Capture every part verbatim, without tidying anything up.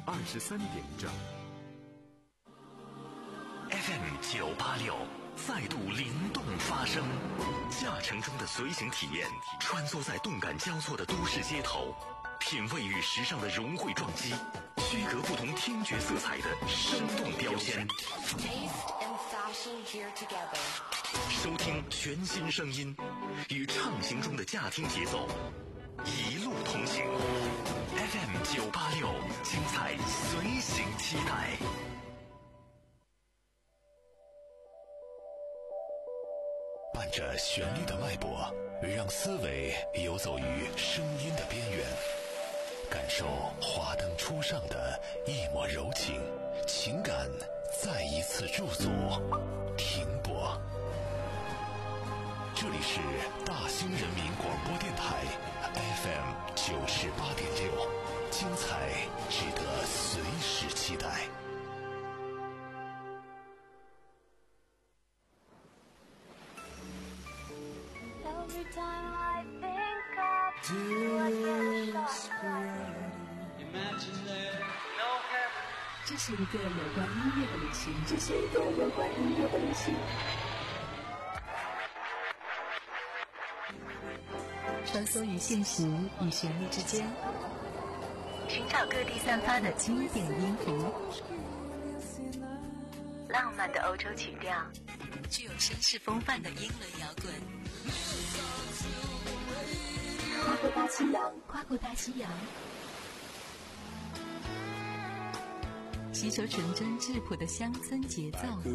二十三点整。 F M 九八六再度灵动发声，驾乘中的随行体验，穿梭在动感交错的都市街头，品味与时尚的融汇撞击，区隔不同听觉色彩的生动标签。收听全新声音，与畅行中的驾听节奏一路同行。F M 九八六，精彩随行期待。伴着旋律的脉搏，让思维游走于声音的边缘，感受华灯初上的一抹柔情，情感再一次驻足停泊。这里是大兴人民广播电台 F M 九十八点六，精彩值得随时期待。 这是一个有关音乐的旅行，这是一个有关音乐的旅行。穿梭于现实与旋律之间，寻找各地散发的经典音符，浪漫的欧洲曲调，具有绅士风范的英伦摇滚。跨过大西洋，跨过大西洋，吸收纯真质朴的乡村节奏，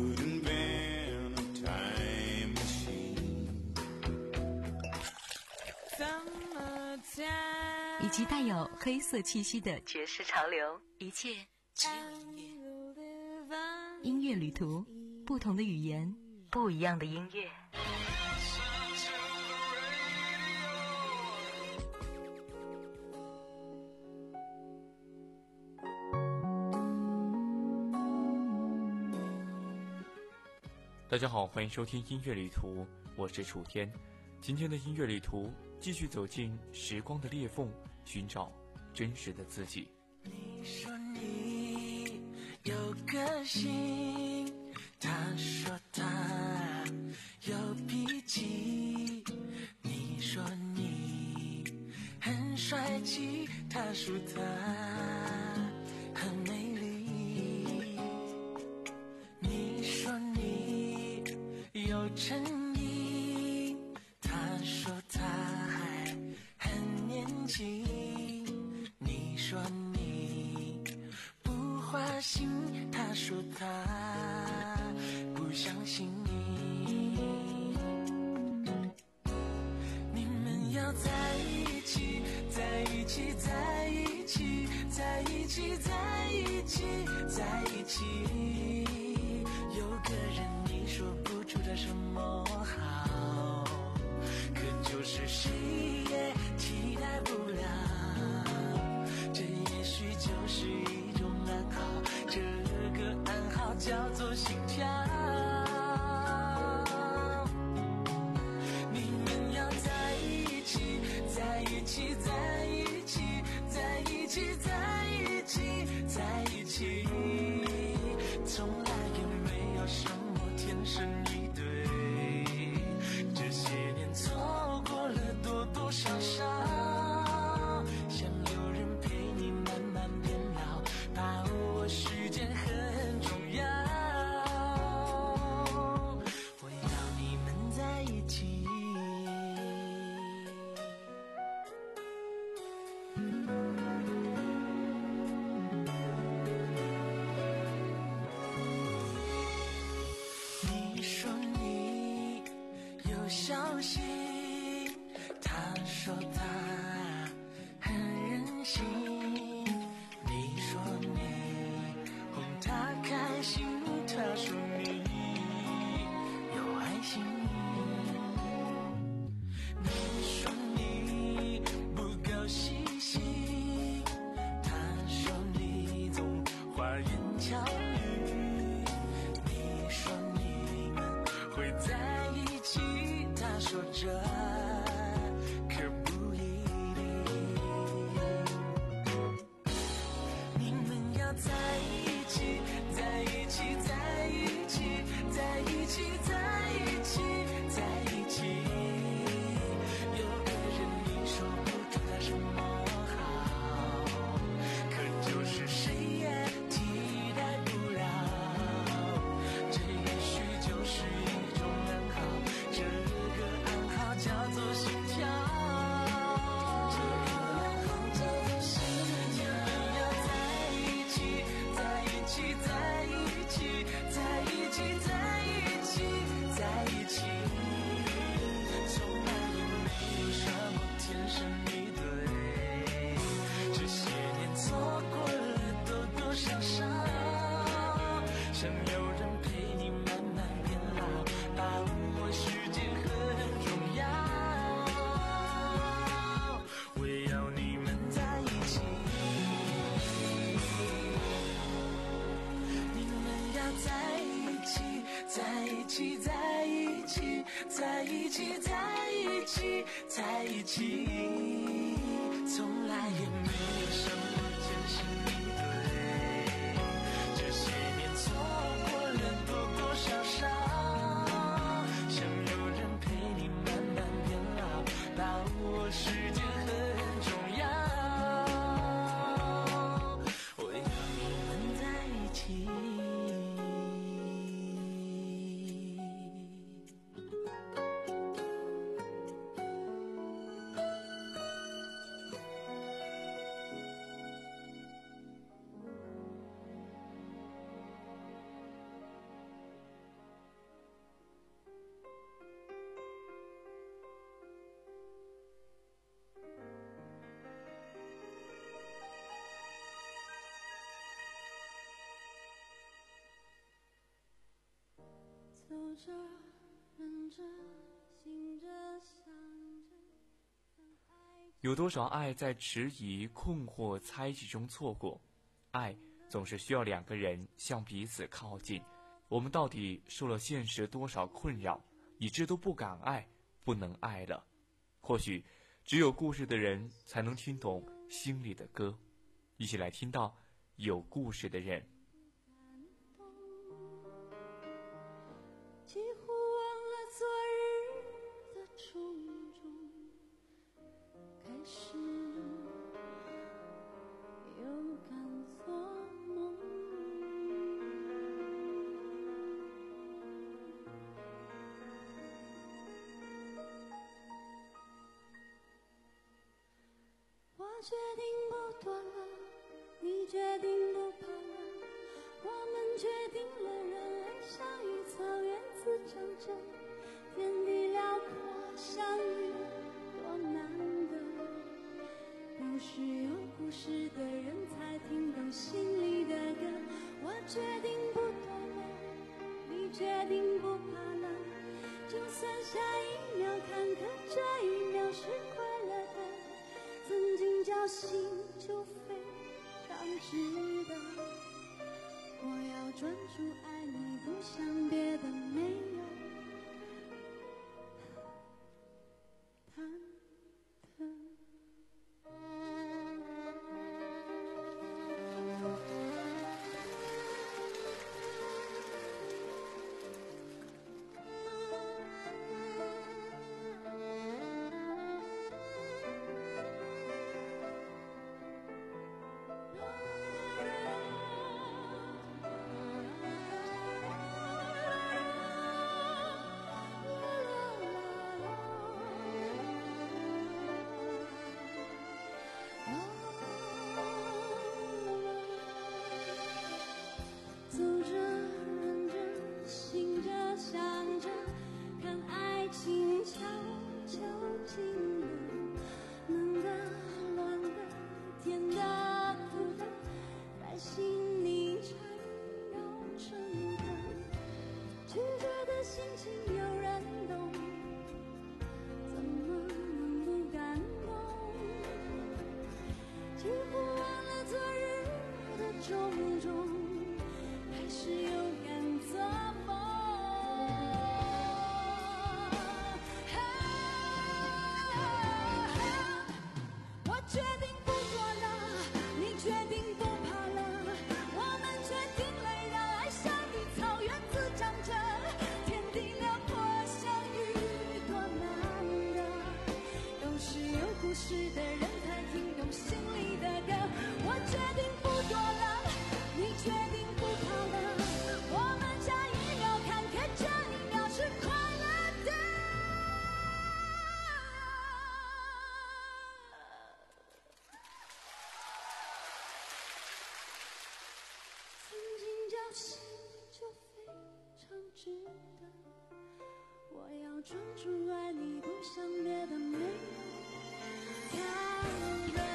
以及带有黑色气息的爵士潮流，一切只有音乐。音乐旅途，不同的语言，不一样的音乐。 大家好，欢迎收听音乐旅途，我是楚天。今天的音乐旅途继续走进时光的裂缝，寻找真实的自己。 你说你有个性，他说他有脾气，你说你很帅气，他说他很美丽，你说你有诚意，他说他还很年轻，你说你不花心，他说他不相信你，你们要在一起，在一起，在一起，在一起，在一起，在一起，有个人你说不出他什么好，可就是谁也替代不了，这也许就是一种暗号，这个暗号叫做心跳。你们要在一起，在一起，在一起，在一起，在一起，在一起，从来也没有什么天生一对，这些年错过了多多少少，想有人陪你慢慢变老，把握时间很重要，我要你们在一起。你说你有小心，他说他很任性，你说你哄他开心，他说你有爱心，你说你不够细心，他说你总花言巧语，你说你们会在一起，他说这可不一定，你们要要在一起，在一起，在一起，在一起，在一起，在一起。有个人你说不出他什么好，可就是谁也替代不了。这也许就是一种暗号，这个暗号叫做心跳。这个暗号叫做心跳。要在一起，在一起，在一起，在一起，在一起，在一起。从来也没有什么天生一对，这些年错过了多多少少，想有人陪你慢慢变老，把握时间很重要。我要你们在一起，你们要在一起，在一起，在一起，在一起，在一起，在一起。从来也没有什么天生一对，这些年错过了多多少少，想有人陪你慢慢变老，把握时间很重要。我要你们在一起。 走着，忍着，醒着，想着。 有多少爱在迟疑、困惑、猜忌中错过？爱总是需要两个人向彼此靠近。我们到底受了现实多少困扰，以致都不敢爱，不能爱了？或许，只有故事的人才能听懂心里的歌。一起来听到有故事的人。 几乎忘了昨日的种种，开始又敢做梦。我决定不躲了，你决定不怕了，我们决定了人类相遇草原自长着，天地辽阔相遇多难得，都是有故事的人才听懂心里的歌。我决定不躲了，你决定不怕了，就算下一秒坎坷，这一秒是快乐的，曾经侥幸就非常值得。我要专注爱你，不想别的，没有忐忑。走着，忍着，醒着，想着，看爱情悄悄进了，冷的、暖的、甜的、苦的，在心里缠绕成的，曲折的心情有人懂，怎么能不感动？几乎忘了昨日的种种，还是有敢做梦。我决定不躲了，你决定不怕了， 心就非常值得。我要专注爱你，不想别的没有他人。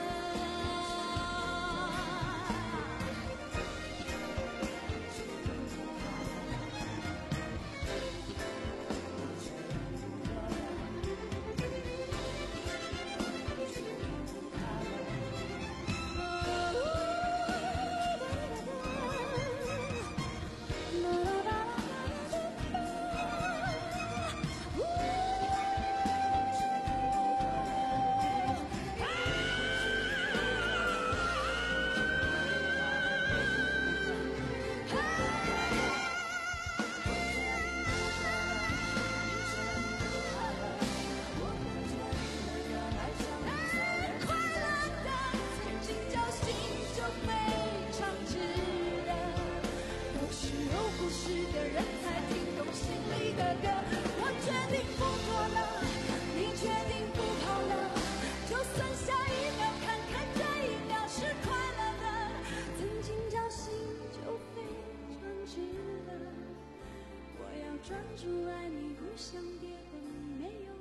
专注爱你，不想别的没有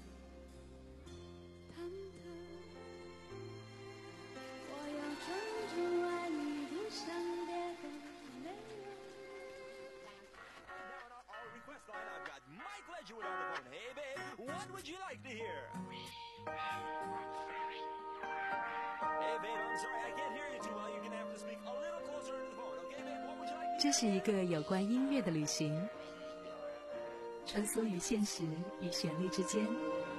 忐忑。我要专注爱你，不想别的没有。 Our request line, I've got Mike Ledgerwood on the phone. Hey, babe, what would you like to hear? Hey, babe, I'm sorry, I can't hear you too well. You're gonna have to speak a little closer to the phone, okay, babe? What would you like to hear? 这是一个有关音乐的旅行，穿梭于现实与旋律之间。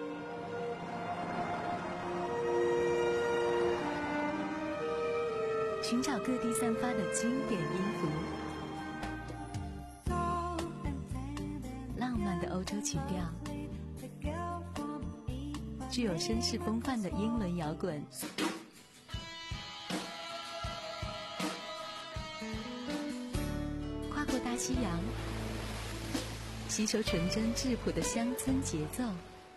寻找各地散发的经典音符，浪漫的欧洲情调，具有绅士风范的英伦摇滚，跨过大西洋，吸收纯真质朴的乡村节奏。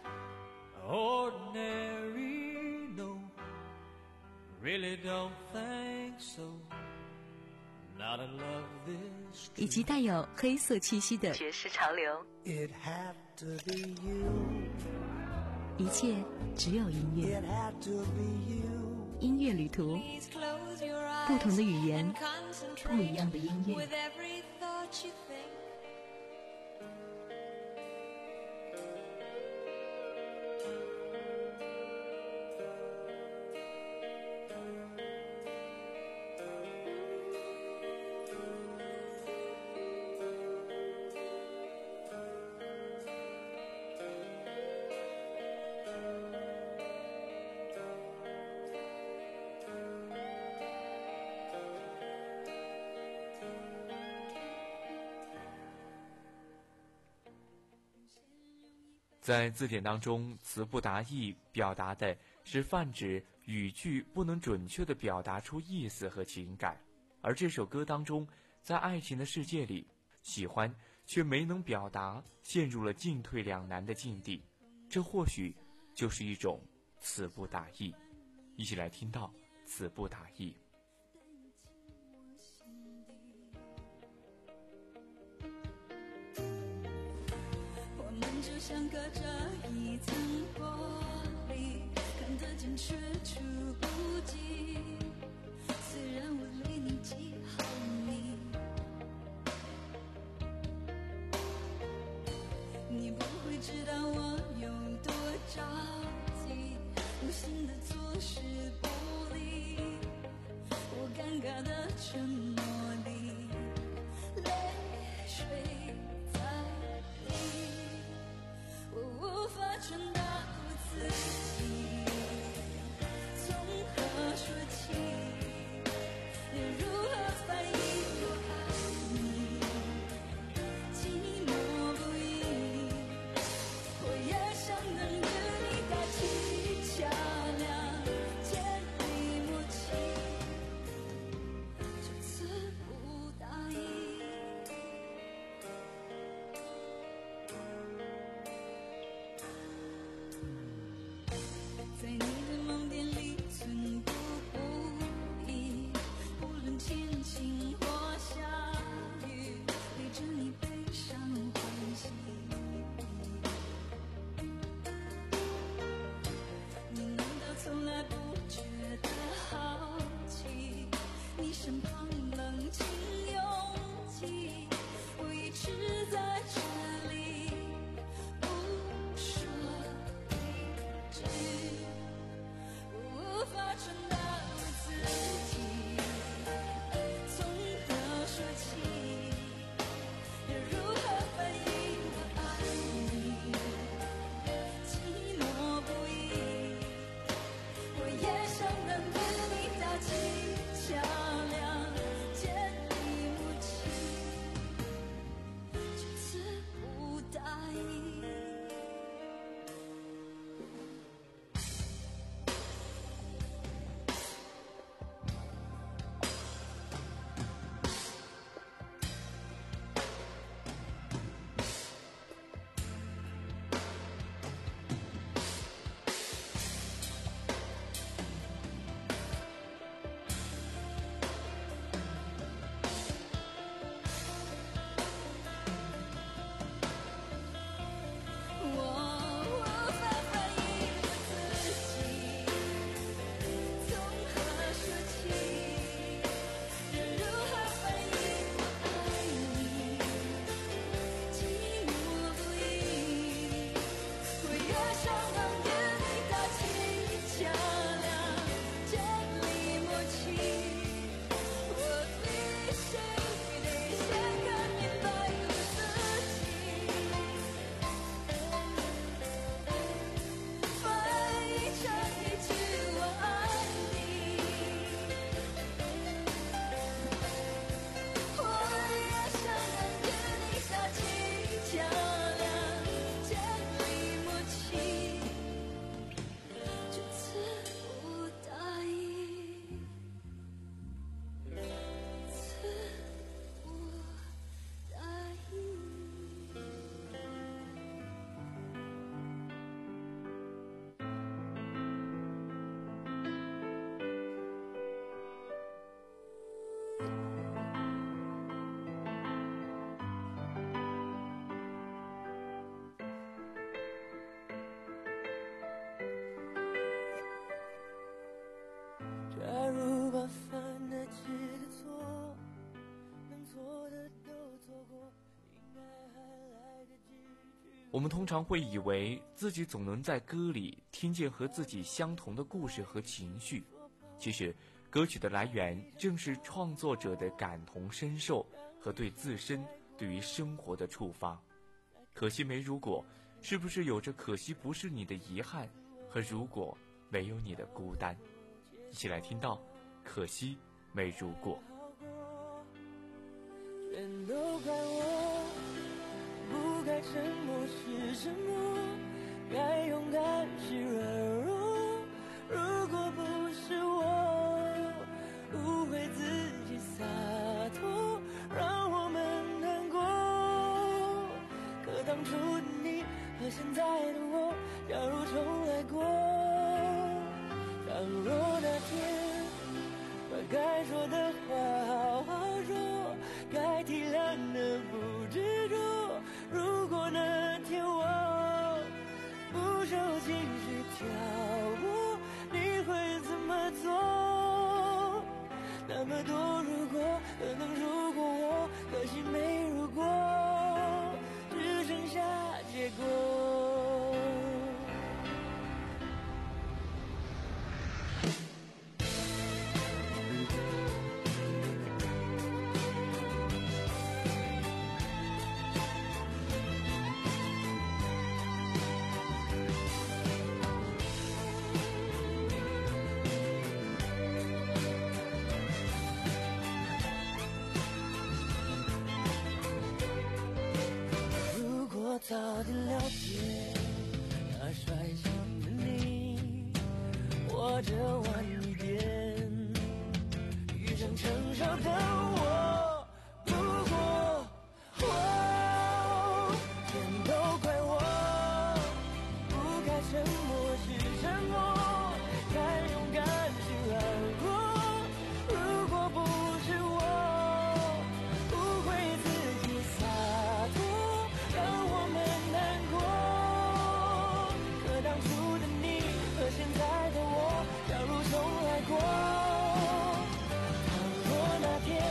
Ordinary, no, really don't think so. Not in love this. 以及带有黑色气息的爵士潮流。 It had to be you. 一切只有音乐。 It had to be you. 音乐旅途，不同的语言，不一样的音乐。 在字典当中，词不达意表达的是泛指语句不能准确地表达出意思和情感，而这首歌当中，在爱情的世界里，喜欢却没能表达，陷入了进退两难的境地，这或许就是一种词不达意。一起来听到词不达意。 就像隔着一层玻璃，看得见却触不及。虽然我离你几毫米，你不会知道我有多着急，无心的坐视不理，我尴尬的沉默里，泪水在滴。 我无法传达我自己，从何说起？又如何翻译我爱你？寂寞不已，我也想能与你搭起桥梁，建立默契。这次。 尽勇气，我一直在这里不说一句，无法传达我自己，从何说起，要如何反应我爱你，寂寞不已，我也想能跟你打情桥梁，建立默契，就此不答应。 假如把犯得起的错，能错的都错过，应该还来得及去。 我们通常会以为自己总能在歌里听见和自己相同的故事和情绪，其实歌曲的来源正是创作者的感同身受和对自身对于生活的触发。可惜没如果，是不是有着可惜不是你的遗憾和如果没有你的孤单？一起来听到可惜没如果。 全都怪我，不该沉默是沉默，该勇敢是软弱。如果不是我误会自己洒脱，让我们难过。可当初的你和现在的我，假如重来过，倘若那天把该说的话好好说，该体谅的不执着。如果那天我不受情绪挑拨，你会怎么做？那么多如果，可能如果我，可惜没如果，只剩下结果。早点了解那率性的你，或者晚一点遇上成熟的我。如果我全都怪我，不该沉默是沉默，该勇敢是软弱。如果不是我误会自己洒脱，让我们难过。可当初的你和现在的我，假如重来过，倘若那天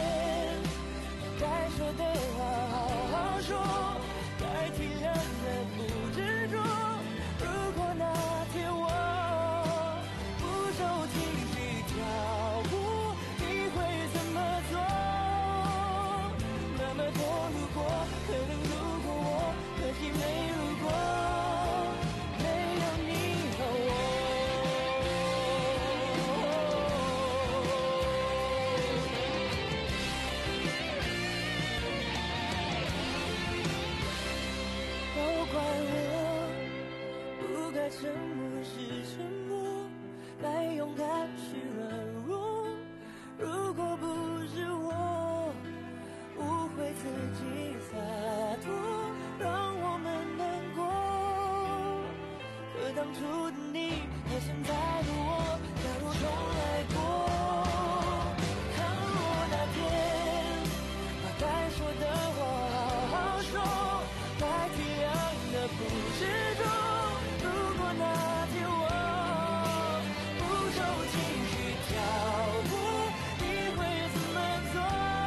沉默是沉默，该勇敢是软弱。如果不是我误会自己洒脱，让我们难过。可当初的你和现在的我，假如重来过，倘若那天把该说的话好好说，代替爱的不执着。如果那天我不受情绪挑拨，你会怎么做？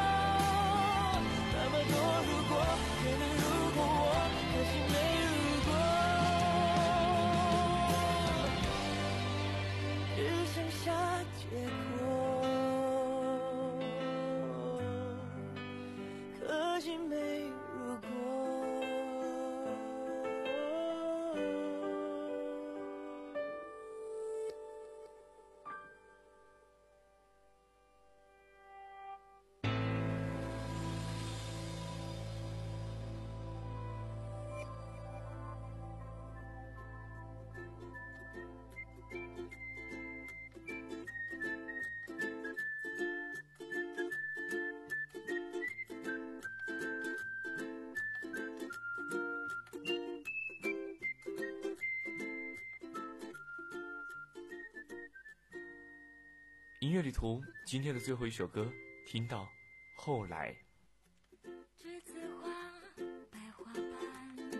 那么多如果，可能如果我，可惜没如果，只剩下结果，可惜没如果。 音乐旅途今天的最后一首歌，听到后来。 栀子花白花瓣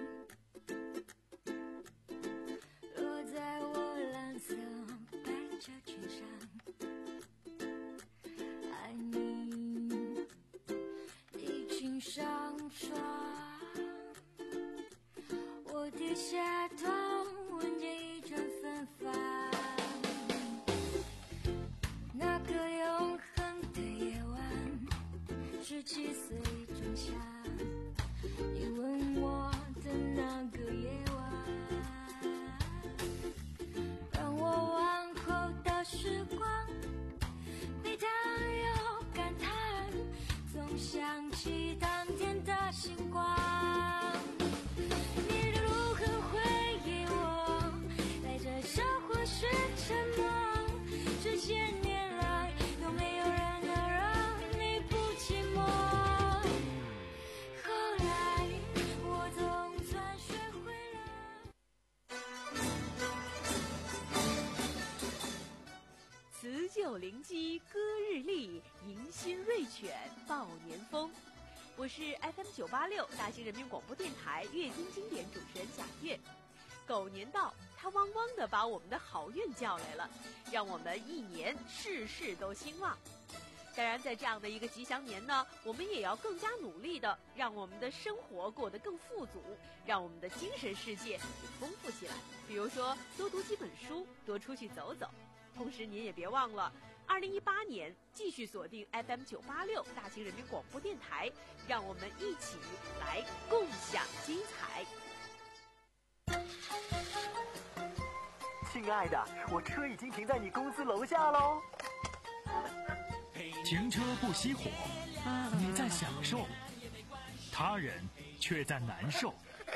落在我蓝色百褶裙上，爱你的裙上霜，我低下头闻见一阵芬芳。那个永恒的夜晚，十七岁仲夏，你吻我的那个夜晚，让我往后的时光悲叹又感叹，总想起当天的星光。你如何回忆我，带着笑或是沉默，这些年有没有人能让你不寂寞？后来我总算学会了。 辞旧临机歌日丽，迎新瑞犬报年风。我是 F M 九八六大兴人民广播电台阅听经典主持人贾月。狗年到，它汪汪地把我们的好运叫来了，让我们一年事事都兴旺。当然，在这样的一个吉祥年呢，我们也要更加努力的让我们的生活过得更富足，让我们的精神世界也丰富起来。比如说，多读几本书，多出去走走。同时，您也别忘了，二零一八年继续锁定 F M 九八六大兴人民广播电台，让我们一起来共享精彩。 亲爱的，我车已经停在你公司楼下喽。 停车不熄火，你在享受，他人却在难受。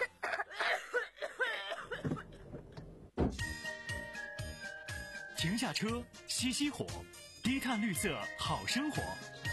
停下车，熄熄火，低碳绿色好生活。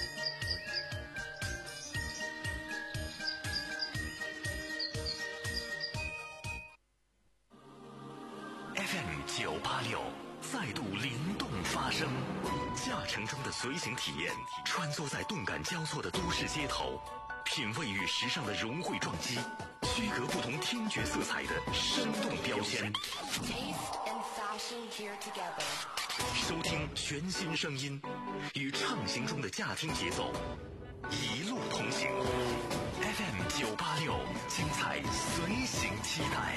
F M 九八六再度灵动发声，驾乘中的随行体验，穿梭在动感交错的都市街头，品味与时尚的融汇撞击，区隔不同听觉色彩的生动标签。收听全新声音，与畅行中的驾听节奏，一路同行。F M 九八六，精彩随行期待。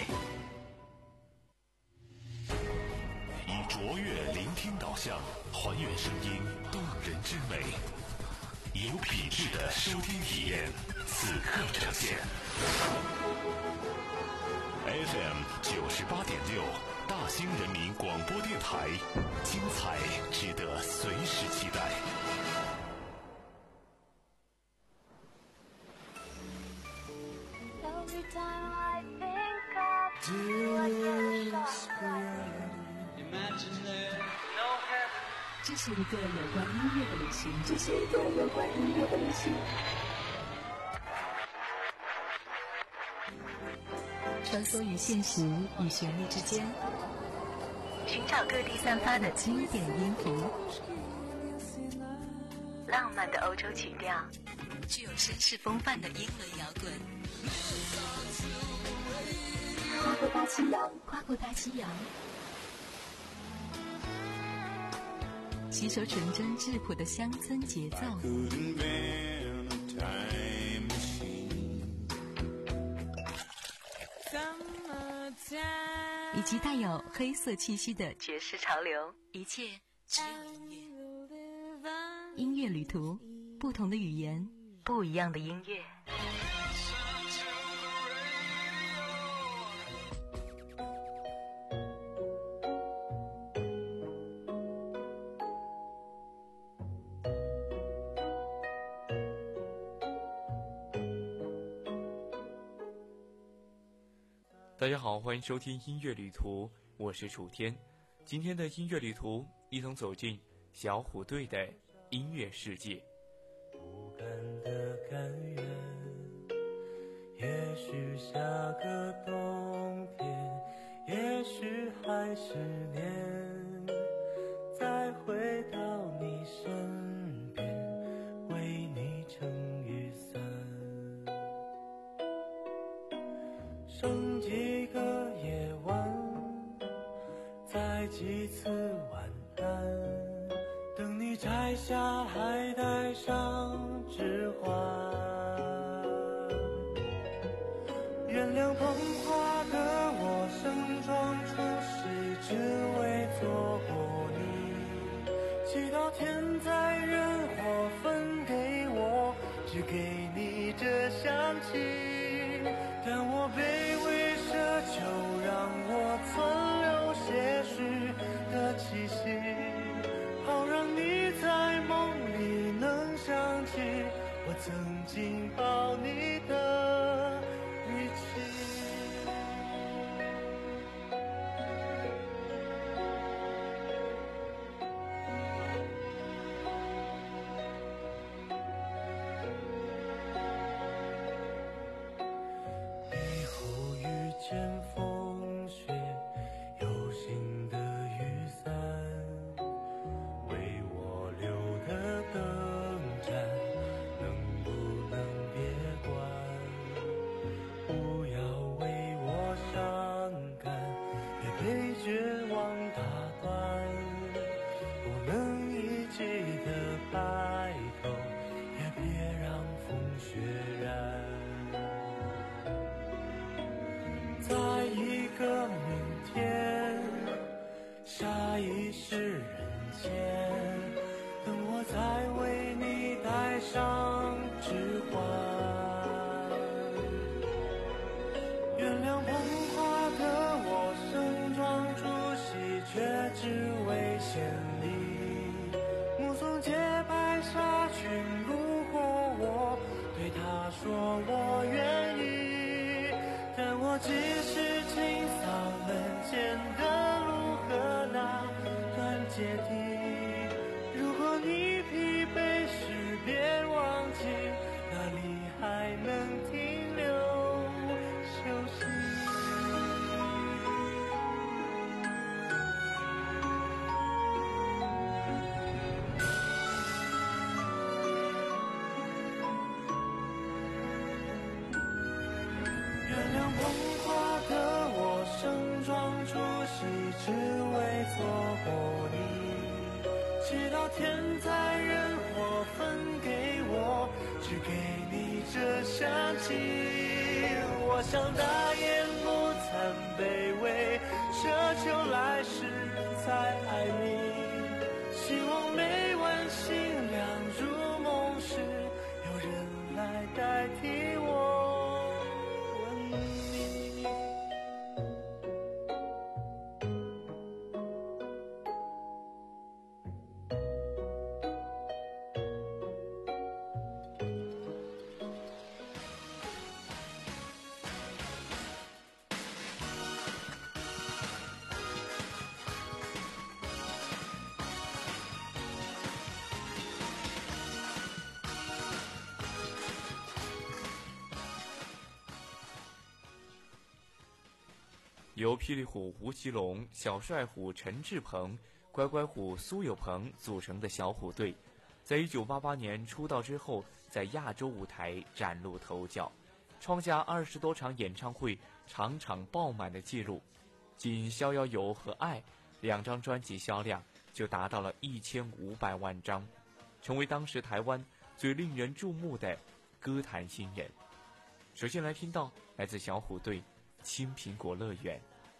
以卓越聆听导向，还原声音动人之美，有品质的收听体验，此刻呈现。F M 九十八点六，大兴人民广播电台，精彩值得随时期待。 这是一个有关音乐的旅行，这是一个有关音乐的旅行。穿梭于现实与旋律之间，寻找各地散发的经典音符，浪漫的欧洲曲调，具有绅士风范的英伦摇滚。跨过大西洋，跨过大西洋。吸收纯真质朴的乡村节奏，以及带有黑色气息的爵士潮流，一切只有音乐。音乐旅途，不同的语言，不一样的音乐。 大家好，欢迎收听音乐旅途，我是楚天。今天的音乐旅途，一同走进小虎队的音乐世界。 不甘的甘愿，也许下个冬天，也许还是年，再回到你身边，为你撑雨伞。剩几个夜晚，再几次晚安，等你摘下还带上指环。原谅捧花的我盛装出席，只为错过你。祈祷天灾人祸分给我，只给你这香气。但我卑微奢求，让我存留些许的气息，好让你在梦里能想起我曾经抱你的语气。以后遇见风雪，有新的雨伞，为我留的灯盏，能不能别关？不要为我伤感，别被绝望打断。不能一起的白头，也别让风雪染。在一个明天，下一世人间，等我再为你戴上指环。原谅捧花的我盛装出席，却只为献礼。目送洁白纱裙路过我，对她说我愿意。但我只是清扫门前的路和那段阶梯。如果你疲惫时别忘记，哪里还能停留休息。原谅捧花的我盛装出席，只为错过你。直到天灾人祸分给我，只给你这香气。我想大言不惭卑微，奢求来世再爱你。希望每晚星亮入梦时，有人来代替我吻你。 由霹雳虎吴奇隆、小帅虎陈志鹏、乖乖虎苏有朋组成的小虎队，在一九八八年出道之后，在亚洲舞台崭露头角，创下二十多场演唱会场场爆满的记录。仅《逍遥游》和《爱》两张专辑销量就达到了一千五百万张，成为当时台湾最令人注目的歌坛新人。首先来听到来自小虎队《青苹果乐园》。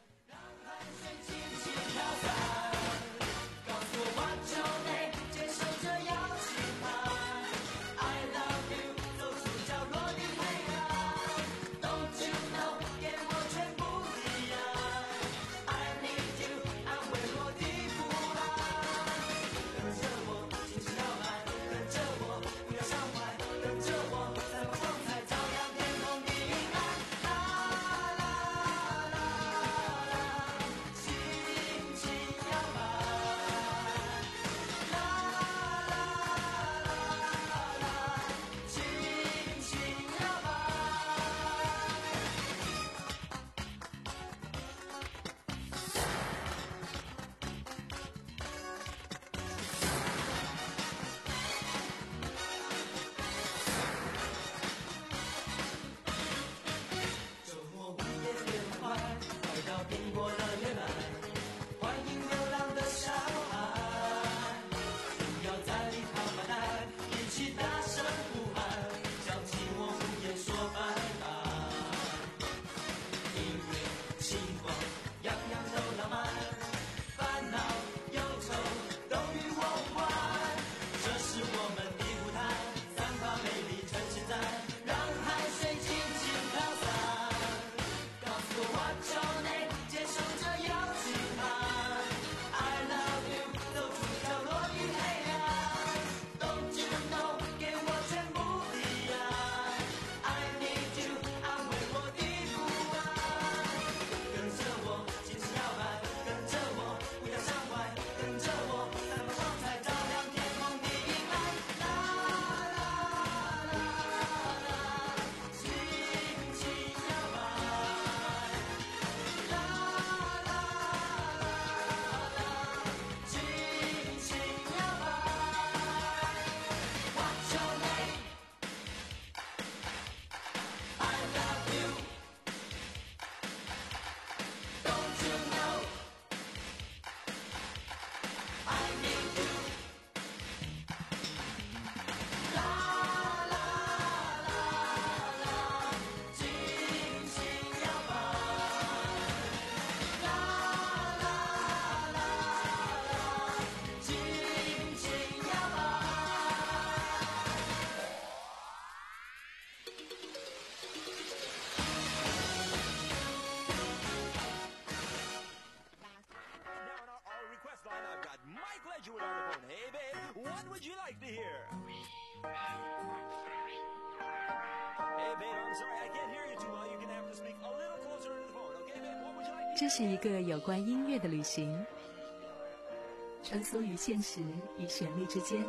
这是一个有关音乐的旅行，穿梭于现实与旋律之间，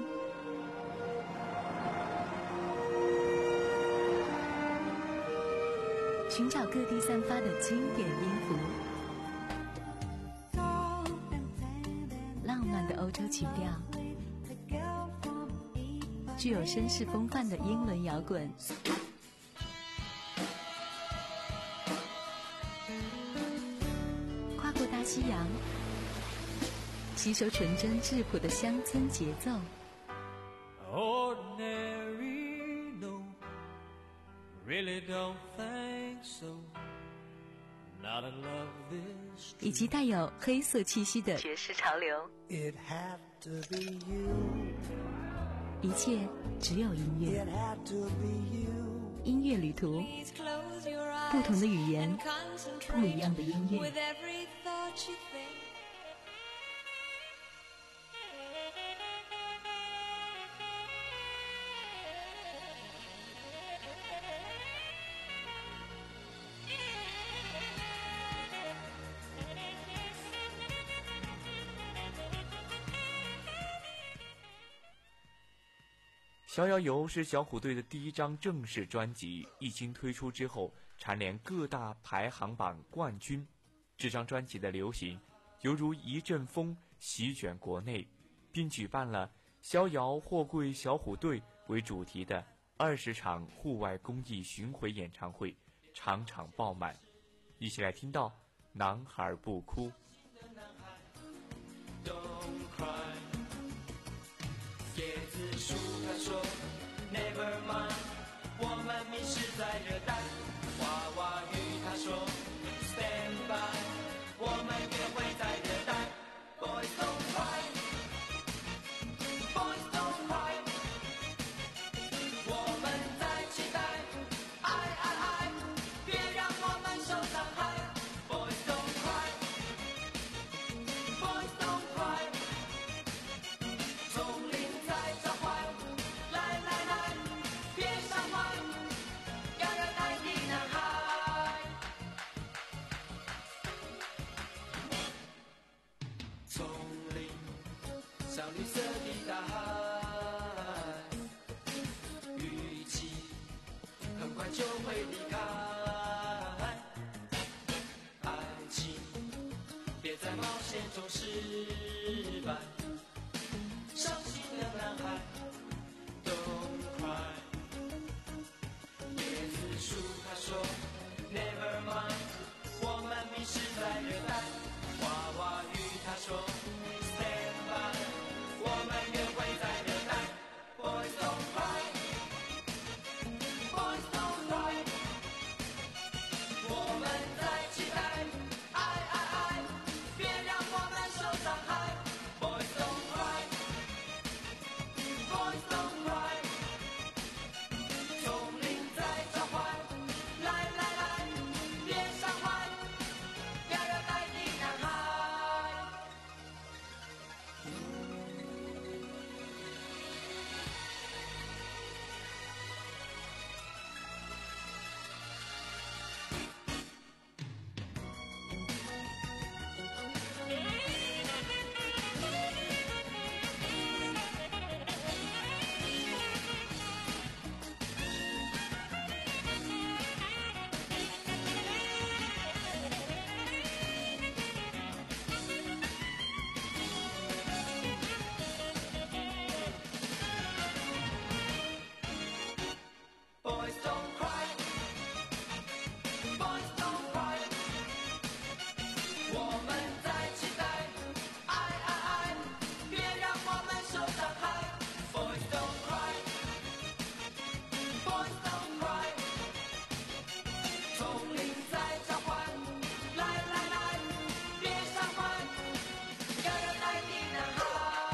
寻找各地散发的经典音符，浪漫的欧洲情调，具有绅士风范的英伦摇滚，跨过大西洋，吸收纯真质朴的乡村节奏。 Ordinary, no, really don't think so. Not in love this. 以及带有黑色气息的爵士潮流。 It had to be you. 一切只有音乐。 It had to be you. 音乐旅途，不同的语言，不一样的音乐。 逍遥游是小虎队的第一张正式专辑，一经推出之后蝉联各大排行榜冠军。 这张专辑的流行犹如一阵风席卷国内，并举办了逍遥货柜小虎队为主题的二十场户外公益巡回演唱会，场场爆满。一起来听到男孩不哭。 椰子树他说 Never mind， 我们迷失在热带。娃娃鱼他说 Stand by， 我们约会在热带。 Boys don't cry， Boys don't cry， 我们在期待，爱爱爱，别让我们受伤害。 Boys don't cry， Boys don't cry， 丛林在召唤，来来来，别伤怀，要要代替男孩。丛林像绿色的大海，雨季很快就会离开。爱情别在冒险中失败，伤心的男孩 Don't cry。 椰子树他说 Never mind， 我们迷失在热带。娃娃鱼他说 Stand by， 我们约会在热带。 Boys don't cry， Boys don't cry， 我们在期待，爱爱爱，别让我们受伤害。 Boys don't cry， Boys don't cry， 丛林在召唤，来来来，别伤怀，要要代替男孩。Boys don't cry， Boys don't cry， 我们在期待，爱爱爱，别让我们受伤害。 Boys don't cry， Boys don't cry， 丛林在召唤，来来来，别伤怀，要要代替男孩。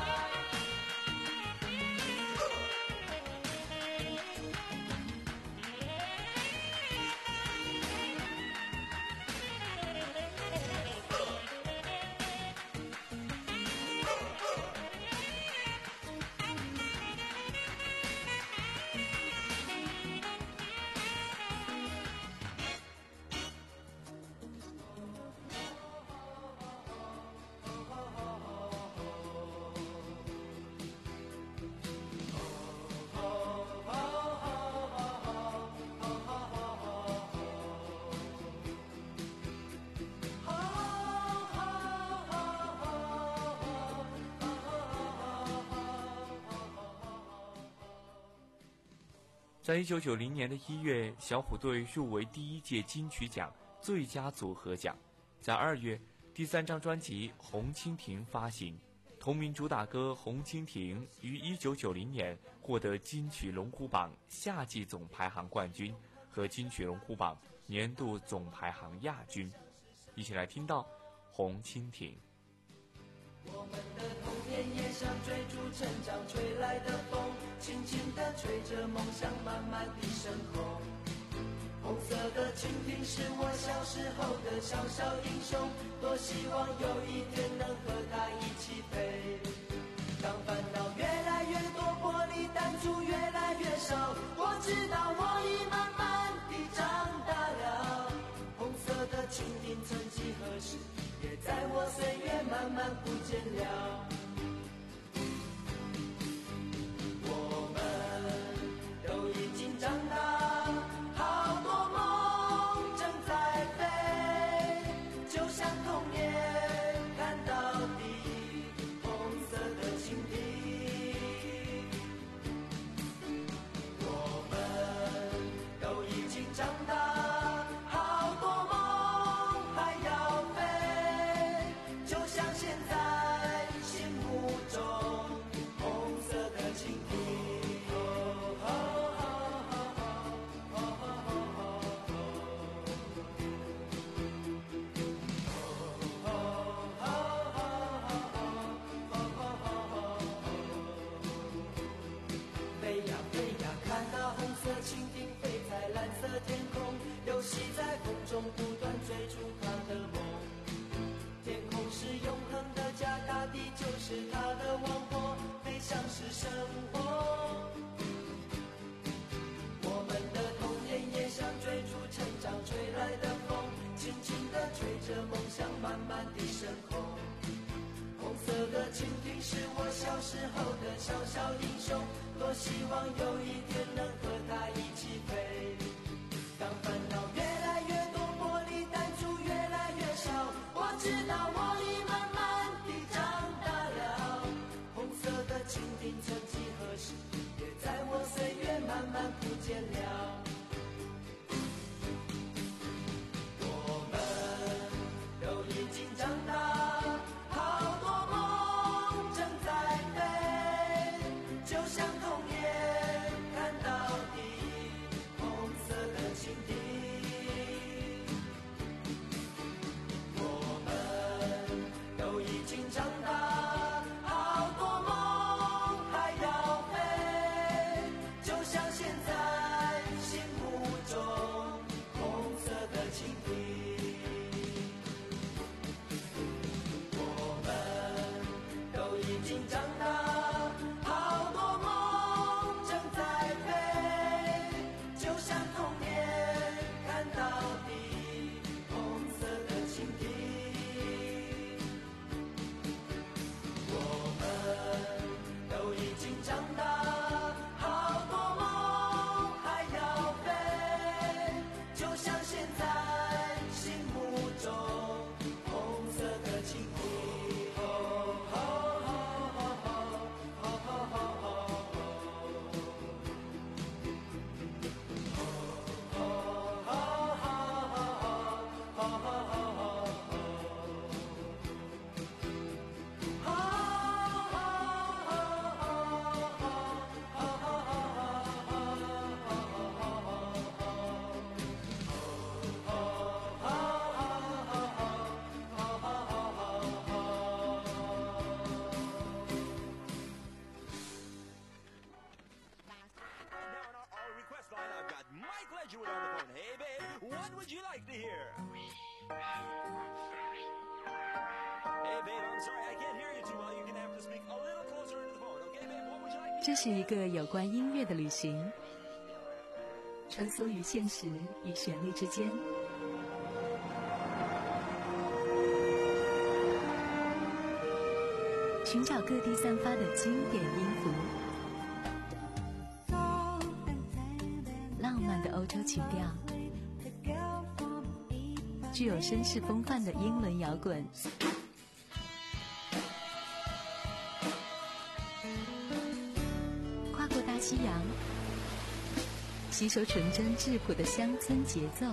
在一九九零年的一月，小虎队入围第一届金曲奖最佳组合奖。在二月，第三张专辑《红蜻蜓》发行，同名主打歌《红蜻蜓》于一九九零年获得金曲龙虎榜夏季总排行冠军和金曲龙虎榜年度总排行亚军。一起来听到《红蜻蜓》。 我们的童年也像追逐成长吹来的风，轻轻地吹着梦想慢慢地升空。红色的蜻蜓是我小时候的小小英雄，多希望有一天能和它一起飞。当烦恼越来越多，玻璃弹珠越来越少，我知道我已慢慢地长大了。红色的蜻蜓曾几何时也在我岁月慢慢不见了。我们都已经长大，好多梦正在飞，就像慢慢地升空。红色的蜻蜓是我小时候的小小英雄，多希望有一天能和它一起飞。当烦恼越来越多，玻璃弹珠越来越少，我知道我已慢慢地长大了。红色的蜻蜓曾几何时也在我岁月慢慢不见了。我们都已经长大，好多梦正在飞，就像童年看到底红色的蜻蜓。我们都已经长大，好多梦还要飞，就像现在心目中红色的蜻蜓。我们都已经长大，好多梦正在飞，就像童年看到底红色的蜻蜓。我们都已经长大，好多梦还要飞，就像现在心目中红色的蜻蜓。 Now on our, our request line, I've got Mike Ledgerwood on the phone. Hey, babe, what would you like to hear? Hey, babe, I'm sorry, I can't hear you too well. You're gonna have to speak a little closer into the phone, okay, babe? What would you like to hear? 这是一个有关音乐的旅行，穿梭于现实与旋律之间。寻找各地散发的经典音符，浪漫的欧洲情调，具有绅士风范的英伦摇滚，跨过大西洋，吸收纯真质朴的乡村节奏。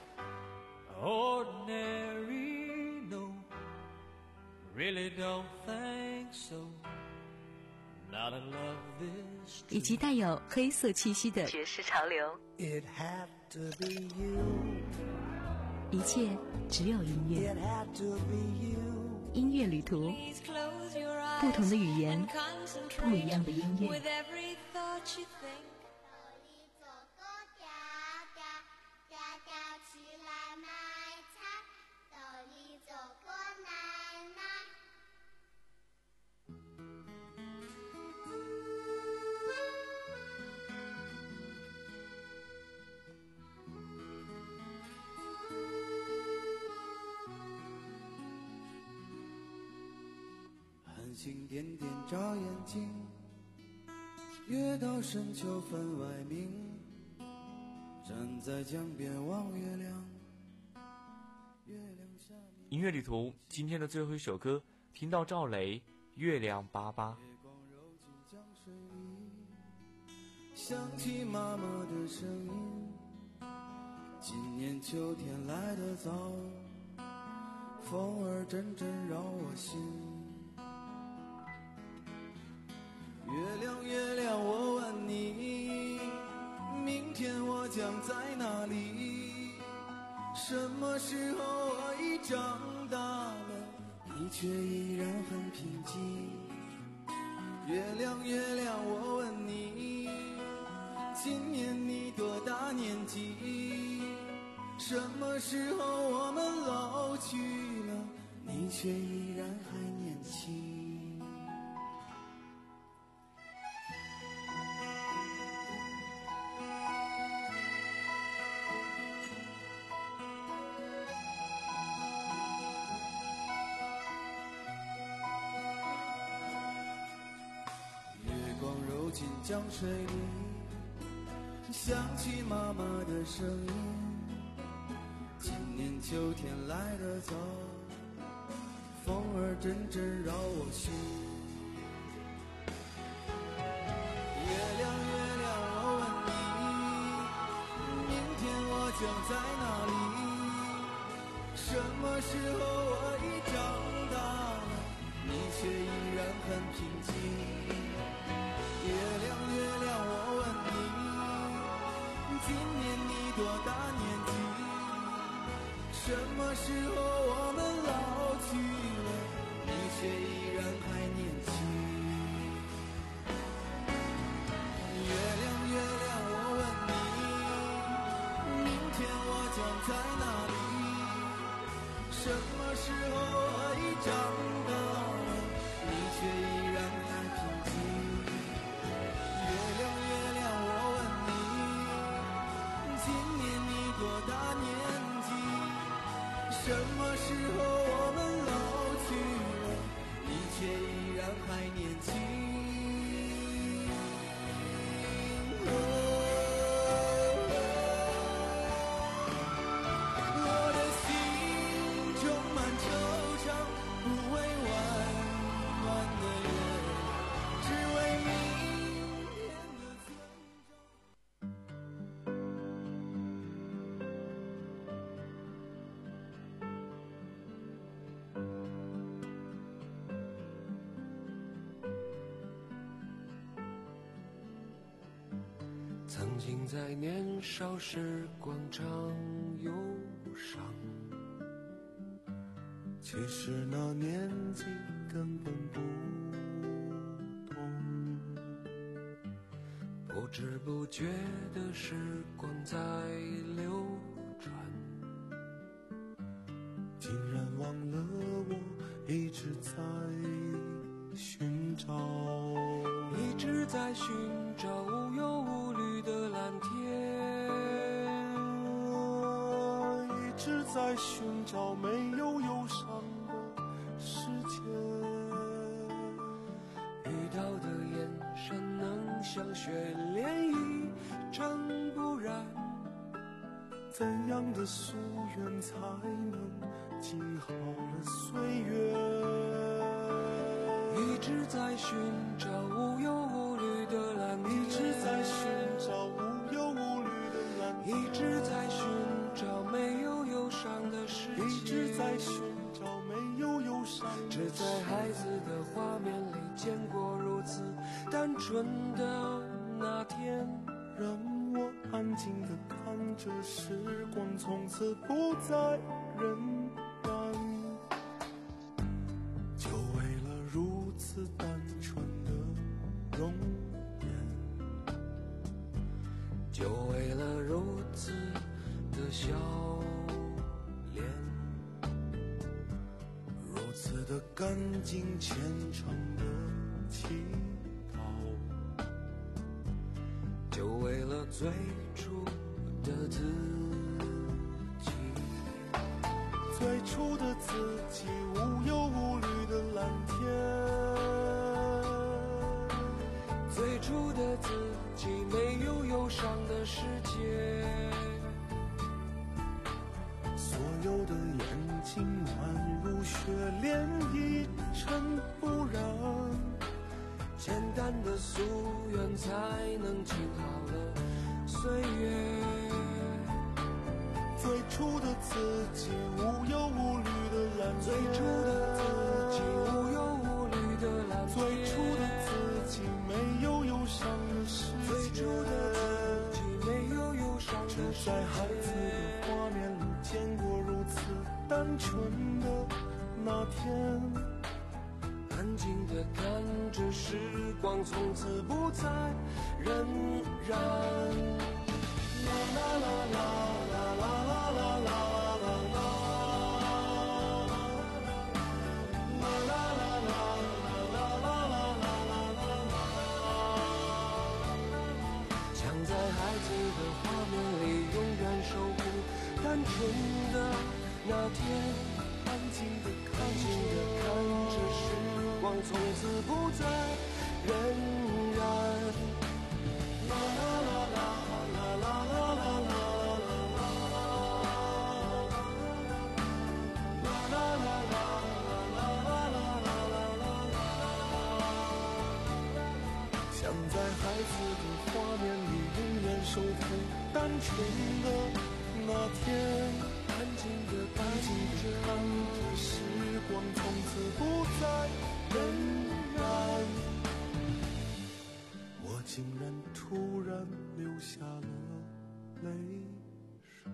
Ordinary, no, really don't think so. Not in love this 以及带有黑色气息的爵士潮流， It had to be you. 一切只有音乐。 It had to be you. 音乐旅途，不同的语言，不一样的音乐。 With every thought you think. 斗里走过调调，调调起来买菜。斗里走过奶奶。 繁星点点照眼睛，月到深秋分外明。站在江边望月亮，月亮下面。 音乐旅途今天的最后一首歌，听到赵雷《月亮粑粑》。 月光揉进江水里，想起妈妈的声音。今年秋天来得早，风儿阵阵扰我心。月亮月亮我问你，明天我将在哪里？什么时候我已长大了，你却依然很平静。月亮月亮我问你，今年你多大年纪？什么时候我们老去了，你却依然还年轻。 江水里，想起妈妈的声音。今年秋天来得早，风儿阵阵绕我心。月亮月亮我问你，明天我将在哪里？什么时候我已长大了，你却依然很平静。月亮月亮我问你，今年你多大年纪？什么时候我们老去了，你却依然还年轻。月亮月亮我问你，明天我将在哪里？什么时候我已长大了，你却依然还平静。月亮月亮我问你，今年你多大年纪？什么时候我们老去了，你却依然还年轻。哦我的心充满惆怅，不为弯弯的月，只为明天的村曾经在年少时广场忧伤， 其实那年纪根本不懂， 不知不觉的时光在流转， 竟然忘了我一直在寻找， 一直在寻找无忧无虑的蓝天， 一直在寻找没有忧伤的世界。 遇到的眼神能像雪涟漪，真不然怎样的夙愿才能静好了岁月？ 一直在寻找无忧无虑的蓝天， 一直在寻找无忧无虑的蓝天， 一直在寻找没有忧伤的世界， 一直在寻找没有忧伤的世界。 只在孩子的画面里见过如此单纯的那天， 让我安静地看着时光从此不再荏苒，就为了如此单纯的容颜， 就为了如此的笑脸， 如此的干净虔诚的祈祷， 就为了最初的自己， 最初的自己无忧无虑的蓝天， 最初的自己没有忧伤的世界， 所有的眼睛宛如雪莲一尘不染， 简单的夙愿才能静好了岁月。 最初的自己无忧无虑的蓝天， 最初的自己无忧无虑的蓝天， 最初的自己没有忧伤的世界， 最初的自己没有忧伤的世界。 在孩子的画面里见过如此单纯的那天， 安静地看着时光从此不再荏苒。啦啦啦啦啦啦啦啦啦啦啦，啦啦啦啦啦啦啦啦啦啦。想在孩子的画面里永远守护单纯的那天， 安静地看安静地看着时光从此不再荏苒。 在孩子的画面里永远守护单纯的那天，安静的安静的看着时光从此不再荏苒，我竟然突然流下了泪水。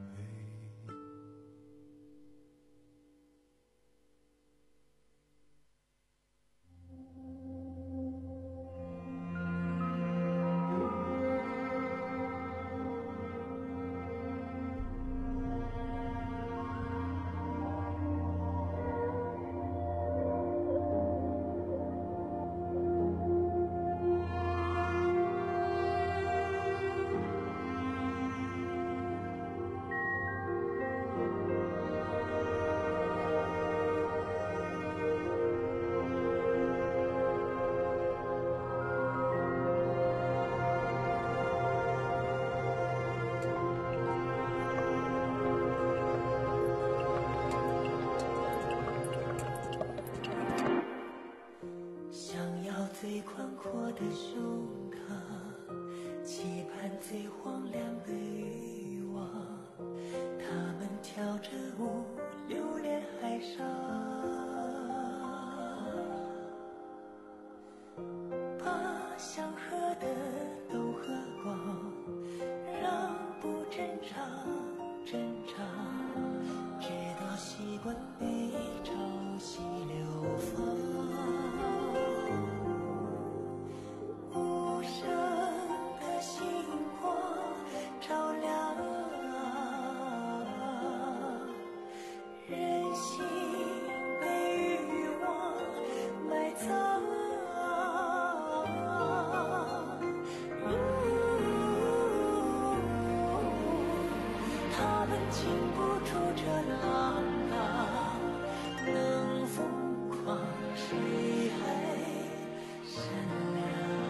最宽阔的胸膛，期盼最荒凉的欲望，他们跳着舞流连海上，把祥和的都喝光，让不正常挣扎，直到习惯被潮汐流放。禁不住这浪浪，能疯狂，谁还善良？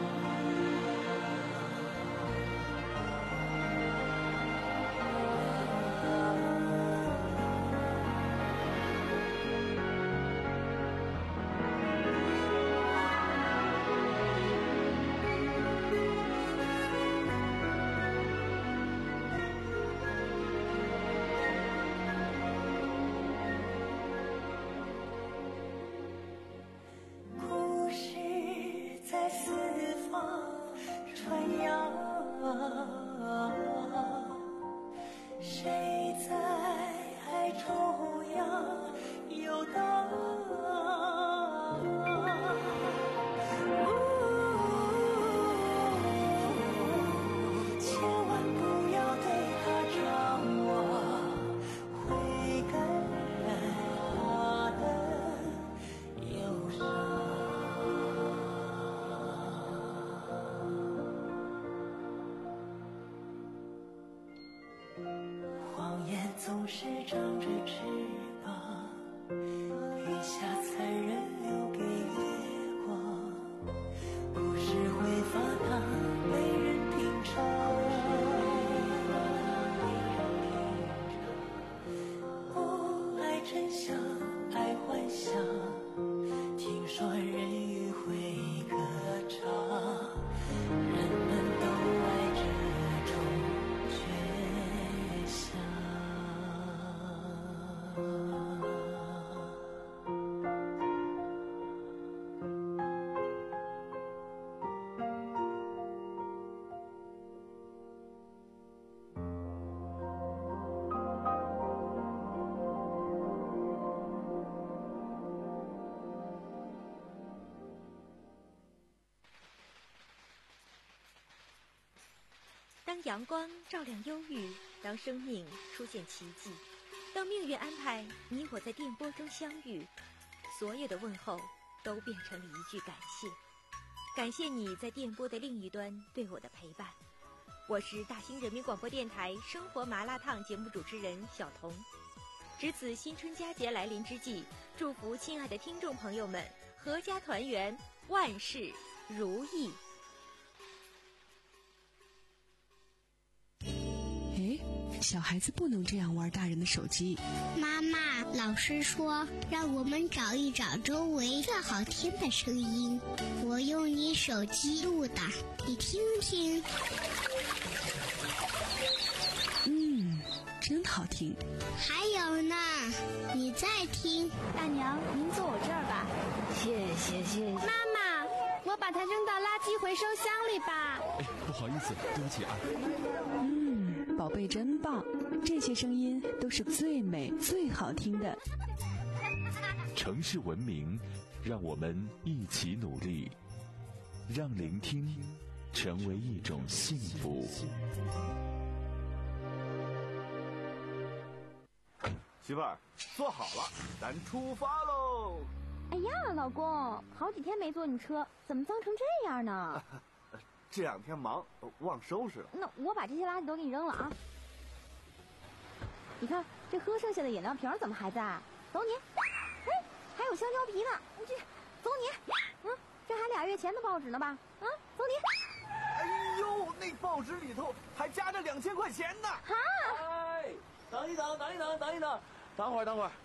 谁在爱中央游荡？千万不要对他张望，会感染他的忧伤。谎言总是长着翅膀，雨下残忍留给月光，故事会发烫，没人品尝。不爱真相，爱幻想，听说人鱼会歌唱，人们都爱这种倔强。 当阳光照亮忧郁，当生命出现奇迹，当命运安排你我在电波中相遇，所有的问候都变成了一句感谢。感谢你在电波的另一端对我的陪伴。我是大兴人民广播电台生活麻辣烫节目主持人小彤。值此新春佳节来临之际，祝福亲爱的听众朋友们阖家团圆，万事如意。 诶， 小孩子不能这样玩大人的手机。 妈妈，老师说让我们找一找周围最好听的声音，我用你手机录的，你听听。 嗯，真好听。 还有呢，你再听。 大娘，您坐我这儿吧。 谢谢谢谢。 妈妈，我把它扔到垃圾回收箱里吧。 哎，不好意思，对不起啊。 嗯，宝贝真棒，这些声音都是最美最好听的。 城市文明，让我们一起努力，让聆听成为一种幸福。 媳妇儿，坐好了，咱出发喽！ 哎呀，老公，好几天没坐你车，怎么脏成这样呢？ 这两天忙，忘收拾了。 那我把这些垃圾都给你扔了啊！你看，这喝剩下的饮料瓶怎么还在？走你！哎，还有香蕉皮呢，这走你！嗯，这还俩月前的报纸呢吧？啊，走你！ 哎呦，那报纸里头还夹着两千块钱呢！ 哈！ 哎，等一等，等一等，等一等，等会儿，等会儿。